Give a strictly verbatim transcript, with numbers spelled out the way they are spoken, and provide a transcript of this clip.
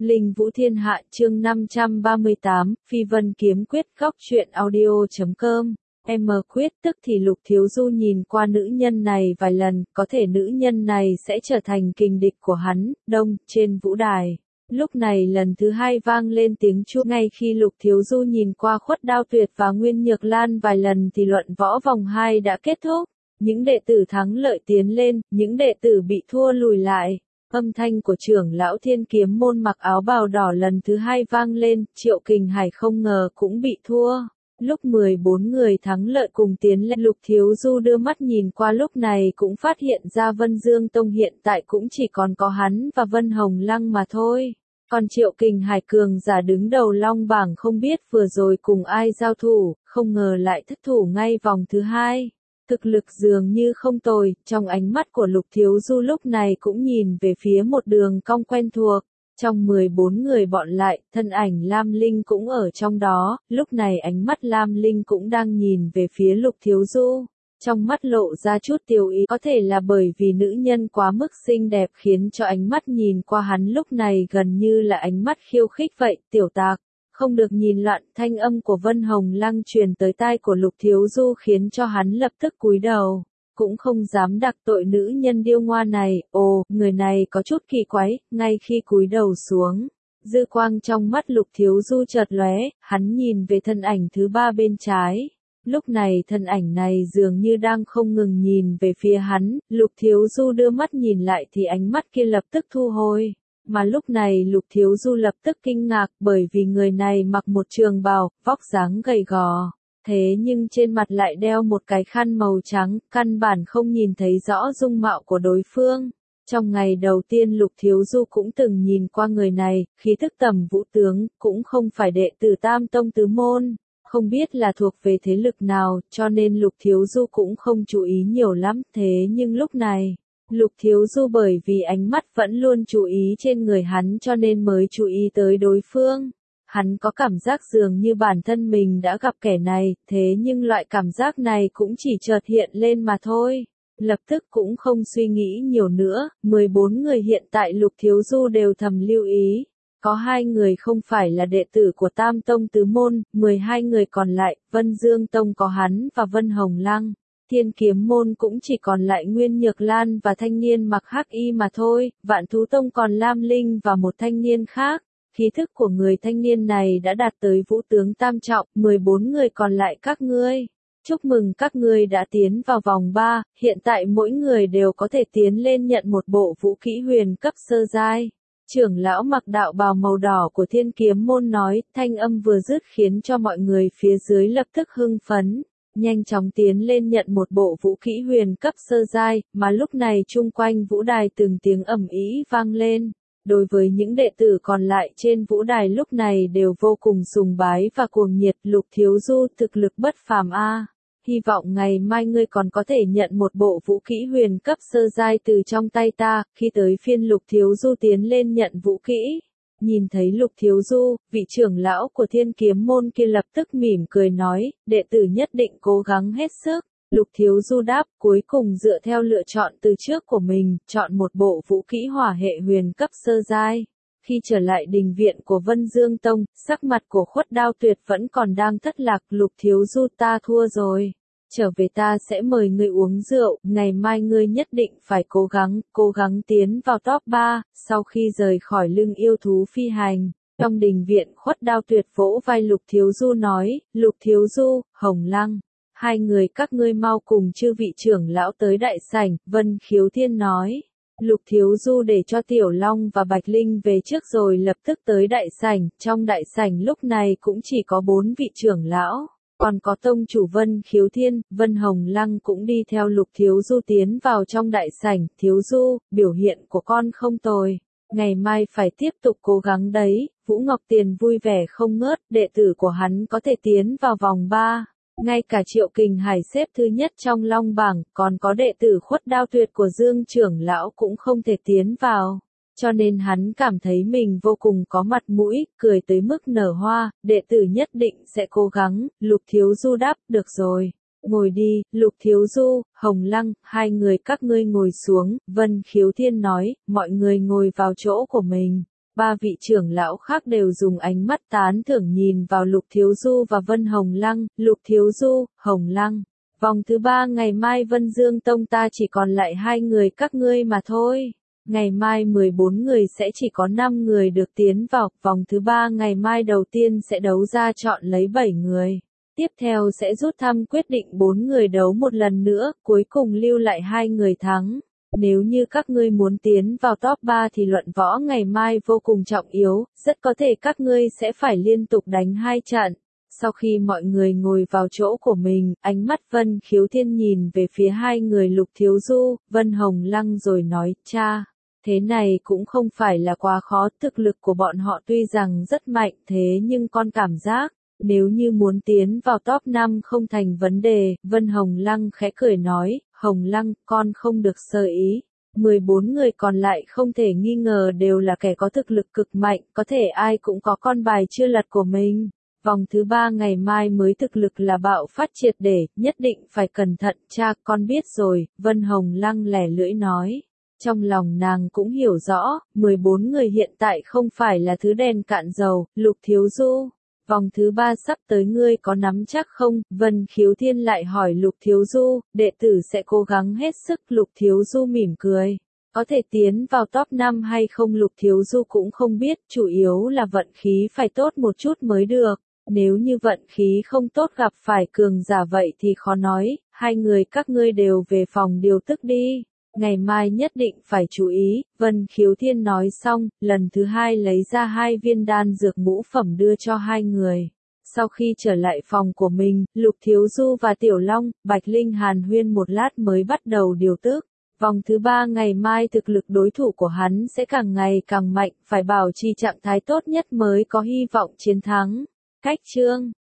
Linh Vũ Thiên Hạ chương năm trăm ba mươi tám, Phi Vân Kiếm Quyết góc truyện audio.com. Em quyết tức thì Lục Thiếu Du nhìn qua nữ nhân này vài lần, có thể nữ nhân này sẽ trở thành kình địch của hắn, đông, trên vũ đài. Lúc này lần thứ hai vang lên tiếng chuông ngay khi Lục Thiếu Du nhìn qua Khuất Đao Tuyệt và Nguyên Nhược Lan vài lần thì luận võ vòng hai đã kết thúc. Những đệ tử thắng lợi tiến lên, những đệ tử bị thua lùi lại. Âm thanh của trưởng lão Thiên Kiếm môn mặc áo bào đỏ lần thứ hai vang lên, Triệu Kình Hải không ngờ cũng bị thua. Lúc mười bốn người thắng lợi cùng tiến lên, Lục Thiếu Du đưa mắt nhìn qua lúc này cũng phát hiện ra Vân Dương Tông hiện tại cũng chỉ còn có hắn và Vân Hồng Lăng mà thôi. Còn Triệu Kình Hải cường giả đứng đầu long bảng không biết vừa rồi cùng ai giao thủ, không ngờ lại thất thủ ngay vòng thứ hai. Thực lực dường như không tồi, trong ánh mắt của Lục Thiếu Du lúc này cũng nhìn về phía một đường cong quen thuộc. Trong mười bốn người bọn lại, thân ảnh Lam Linh cũng ở trong đó, lúc này ánh mắt Lam Linh cũng đang nhìn về phía Lục Thiếu Du. Trong mắt lộ ra chút tiêu ý, có thể là bởi vì nữ nhân quá mức xinh đẹp khiến cho ánh mắt nhìn qua hắn lúc này gần như là ánh mắt khiêu khích vậy, tiểu tạc. Không được nhìn loạn, thanh âm của Vân Hồng Lăng truyền tới tai của Lục Thiếu Du khiến cho hắn lập tức cúi đầu, cũng không dám đắc tội nữ nhân điêu ngoa này. Ồ, người này có chút kỳ quái, ngay khi cúi đầu xuống, dư quang trong mắt Lục Thiếu Du chợt lóe, hắn nhìn về thân ảnh thứ ba bên trái. Lúc này thân ảnh này dường như đang không ngừng nhìn về phía hắn, Lục Thiếu Du đưa mắt nhìn lại thì ánh mắt kia lập tức thu hồi. Mà lúc này Lục Thiếu Du lập tức kinh ngạc bởi vì người này mặc một trường bào, vóc dáng gầy gò. Thế nhưng trên mặt lại đeo một cái khăn màu trắng, căn bản không nhìn thấy rõ dung mạo của đối phương. Trong ngày đầu tiên Lục Thiếu Du cũng từng nhìn qua người này, khí thức tầm vũ tướng, cũng không phải đệ tử Tam Tông Tứ Môn. Không biết là thuộc về thế lực nào, cho nên Lục Thiếu Du cũng không chú ý nhiều lắm. Thế nhưng lúc này, Lục Thiếu Du bởi vì ánh mắt vẫn luôn chú ý trên người hắn cho nên mới chú ý tới đối phương. Hắn có cảm giác dường như bản thân mình đã gặp kẻ này, thế nhưng loại cảm giác này cũng chỉ chợt hiện lên mà thôi. Lập tức cũng không suy nghĩ nhiều nữa, mười bốn người hiện tại Lục Thiếu Du đều thầm lưu ý. Có hai người không phải là đệ tử của Tam Tông Tứ Môn, mười hai người còn lại, Vân Dương Tông có hắn và Vân Hồng Lăng. Thiên Kiếm môn cũng chỉ còn lại Nguyên Nhược Lan và thanh niên mặc hắc y mà thôi, Vạn Thú Tông còn Lam Linh và một thanh niên khác. Khí thức của người thanh niên này đã đạt tới vũ tướng tam trọng, mười bốn người còn lại các ngươi. Chúc mừng các ngươi đã tiến vào vòng ba, hiện tại mỗi người đều có thể tiến lên nhận một bộ vũ kỹ huyền cấp sơ giai. Trưởng lão mặc đạo bào màu đỏ của Thiên Kiếm môn nói, thanh âm vừa dứt khiến cho mọi người phía dưới lập tức hưng phấn. Nhanh chóng tiến lên nhận một bộ vũ kỹ huyền cấp sơ giai, mà lúc này chung quanh vũ đài từng tiếng ầm ĩ vang lên. Đối với những đệ tử còn lại trên vũ đài lúc này đều vô cùng sùng bái và cuồng nhiệt. Lục Thiếu Du thực lực bất phàm a. Hy vọng ngày mai ngươi còn có thể nhận một bộ vũ kỹ huyền cấp sơ giai từ trong tay ta. Khi tới phiên Lục Thiếu Du tiến lên nhận vũ kỹ, nhìn thấy Lục Thiếu Du, vị trưởng lão của Thiên Kiếm môn kia lập tức mỉm cười nói, đệ tử nhất định cố gắng hết sức. Lục Thiếu Du đáp, cuối cùng dựa theo lựa chọn từ trước của mình, chọn một bộ vũ kỹ hỏa hệ huyền cấp sơ giai. Khi trở lại đình viện của Vân Dương Tông, sắc mặt của Khuất Đao Tuyệt vẫn còn đang thất lạc. Lục Thiếu Du, ta thua rồi. Trở về ta sẽ mời ngươi uống rượu, ngày mai ngươi nhất định phải cố gắng, cố gắng tiến vào top ba. Sau khi rời khỏi lưng yêu thú phi hành, trong đình viện Khuất Đao Tuyệt vỗ vai Lục Thiếu Du nói, Lục Thiếu Du, Hồng Lăng, hai người các ngươi mau cùng chư vị trưởng lão tới đại sảnh. Vân Khiếu Thiên nói. Lục Thiếu Du để cho Tiểu Long và Bạch Linh về trước rồi lập tức tới đại sảnh. Trong đại sảnh lúc này cũng chỉ có bốn vị trưởng lão. Còn có tông chủ Vân Khiếu Thiên, Vân Hồng Lăng cũng đi theo Lục Thiếu Du tiến vào trong đại sảnh. Thiếu Du, biểu hiện của con không tồi. Ngày mai phải tiếp tục cố gắng đấy. Vũ Ngọc Tiền vui vẻ không ngớt, đệ tử của hắn có thể tiến vào vòng ba. Ngay cả Triệu Kình Hải xếp thứ nhất trong long bảng, còn có đệ tử Khuất Đao Tuyệt của Dương trưởng lão cũng không thể tiến vào. Cho nên hắn cảm thấy mình vô cùng có mặt mũi, cười tới mức nở hoa, đệ tử nhất định sẽ cố gắng. Lục Thiếu Du đáp, được rồi. Ngồi đi. Lục Thiếu Du, Hồng Lăng, hai người các ngươi ngồi xuống. Vân Khiếu Thiên nói, mọi người ngồi vào chỗ của mình. Ba vị trưởng lão khác đều dùng ánh mắt tán thưởng nhìn vào Lục Thiếu Du và Vân Hồng Lăng. Lục Thiếu Du, Hồng Lăng. Vòng thứ ba ngày mai Vân Dương Tông ta chỉ còn lại hai người các ngươi mà thôi. Ngày mai mười bốn người sẽ chỉ có năm người được tiến vào. Vòng thứ ba ngày mai đầu tiên sẽ đấu ra chọn lấy bảy người. Tiếp theo sẽ rút thăm quyết định bốn người đấu một lần nữa, cuối cùng lưu lại hai người thắng. Nếu như các ngươi muốn tiến vào top ba thì luận võ ngày mai vô cùng trọng yếu, rất có thể các ngươi sẽ phải liên tục đánh hai trận. Sau khi mọi người ngồi vào chỗ của mình, ánh mắt Vân Khiếu Thiên nhìn về phía hai người Lục Thiếu Du, Vân Hồng Lăng rồi nói, cha, thế này cũng không phải là quá khó, thực lực của bọn họ tuy rằng rất mạnh thế nhưng con cảm giác, nếu như muốn tiến vào top năm không thành vấn đề. Vân Hồng Lăng khẽ cười nói, Hồng Lăng, con không được sơ ý. mười bốn người còn lại không thể nghi ngờ đều là kẻ có thực lực cực mạnh, có thể ai cũng có con bài chưa lật của mình. Vòng thứ ba ngày mai mới thực lực là bạo phát triệt để, nhất định phải cẩn thận, cha, con biết rồi, Vân Hồng Lăng lẻ lưỡi nói. Trong lòng nàng cũng hiểu rõ, mười bốn người hiện tại không phải là thứ đèn cạn dầu. Lục Thiếu Du, vòng thứ ba sắp tới ngươi có nắm chắc không? Vân Khiếu Thiên lại hỏi Lục Thiếu Du, đệ tử sẽ cố gắng hết sức. Lục Thiếu Du mỉm cười. Có thể tiến vào top năm hay không Lục Thiếu Du cũng không biết, chủ yếu là vận khí phải tốt một chút mới được. Nếu như vận khí không tốt gặp phải cường giả vậy thì khó nói, hai người các ngươi đều về phòng điều tức đi. Ngày mai nhất định phải chú ý. Vân Khiếu Thiên nói xong, lần thứ hai lấy ra hai viên đan dược ngũ phẩm đưa cho hai người. Sau khi trở lại phòng của mình, Lục Thiếu Du và Tiểu Long, Bạch Linh hàn huyên một lát mới bắt đầu điều tức. Vòng thứ ba ngày mai thực lực đối thủ của hắn sẽ càng ngày càng mạnh, phải bảo trì trạng thái tốt nhất mới có hy vọng chiến thắng. Cách chương